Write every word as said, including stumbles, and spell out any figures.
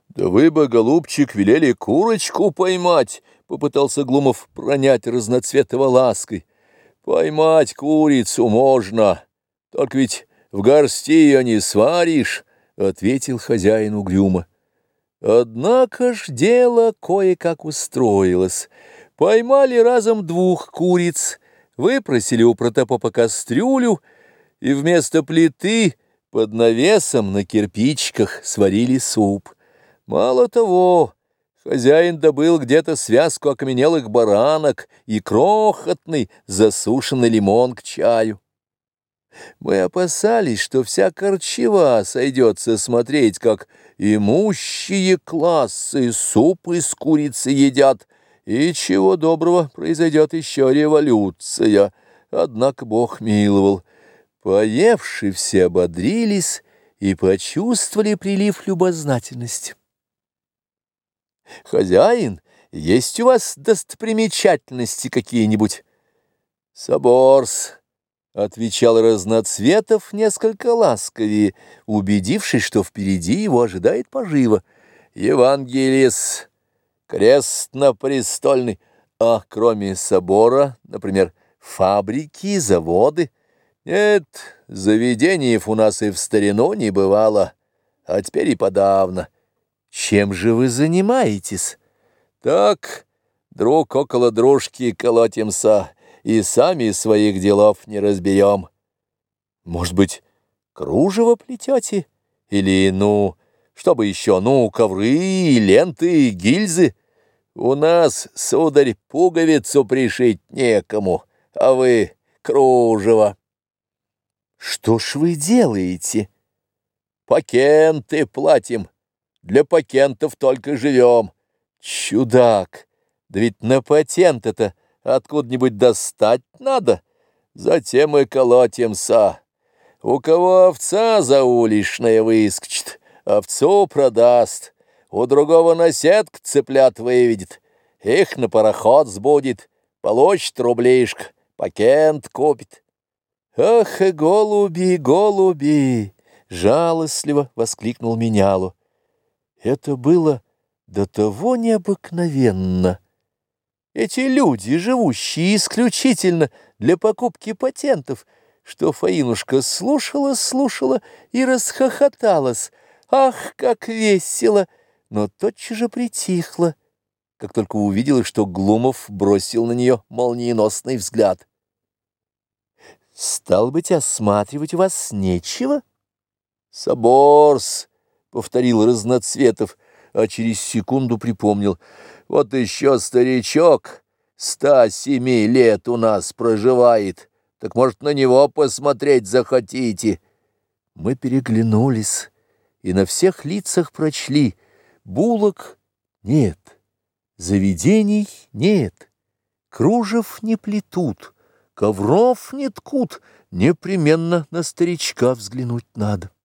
Да вы бы, голубчик, велели курочку поймать, — попытался Глумов пронять Разноцветова лаской. Поймать курицу можно, только ведь в горсти ее не сваришь, — ответил хозяин угрюмо. Однако ж дело кое-как устроилось. Поймали разом двух куриц, выпросили у протопопа кастрюлю, и вместо плиты под навесом на кирпичиках сварили суп. Мало того, хозяин добыл где-то связку окаменелых баранок и крохотный засушенный лимон к чаю. Мы опасались, что вся Корчева сойдется смотреть, как имущие классы суп из курицы едят, и чего доброго произойдет еще революция. Однако Бог миловал. Поевши, все ободрились и почувствовали прилив любознательности. «Хозяин, есть у вас достопримечательности какие-нибудь?» «Соборс», — отвечал Разноцветов несколько ласковее, убедившись, что впереди его ожидает поживо. «Евангелис, крестно-престольный, а кроме собора, например, фабрики, заводы? Нет, заведений у нас и в старину не бывало, а теперь и подавно». «Чем же вы занимаетесь?» «Так, друг около дружки колотимся, и сами своих делов не разберем». «Может быть, кружево плетете? Или, ну, что бы еще, ну, ковры, ленты, гильзы? У нас, сударь, пуговицу пришить некому, а вы кружево». «Что ж вы делаете?» «Пакенты платим. Для патентов только живем». «Чудак! Да ведь на патент это откуда-нибудь достать надо. Затем и колотимся. У кого овца заулишная выскочит, овцу продаст, у другого на сетку цыплят выведет, их на пароход сбудет, получит рублишко, патент купит». «Ах, и голуби, голуби!» — жалостливо воскликнул менялу. Это было до того необыкновенно. Эти люди, живущие исключительно для покупки патентов, что Фаинушка слушала-слушала и расхохоталась. Ах, как весело! Но тотчас же притихла, как только увидела, что Глумов бросил на нее молниеносный взгляд. «Стало быть, осматривать у вас нечего?» «Соборс», — повторил Разноцветов, а через секунду припомнил. «Вот еще старичок ста семи лет у нас проживает, так, может, на него посмотреть захотите?» Мы переглянулись и на всех лицах прочли: булок нет, заведений нет, кружев не плетут, ковров не ткут, непременно на старичка взглянуть надо.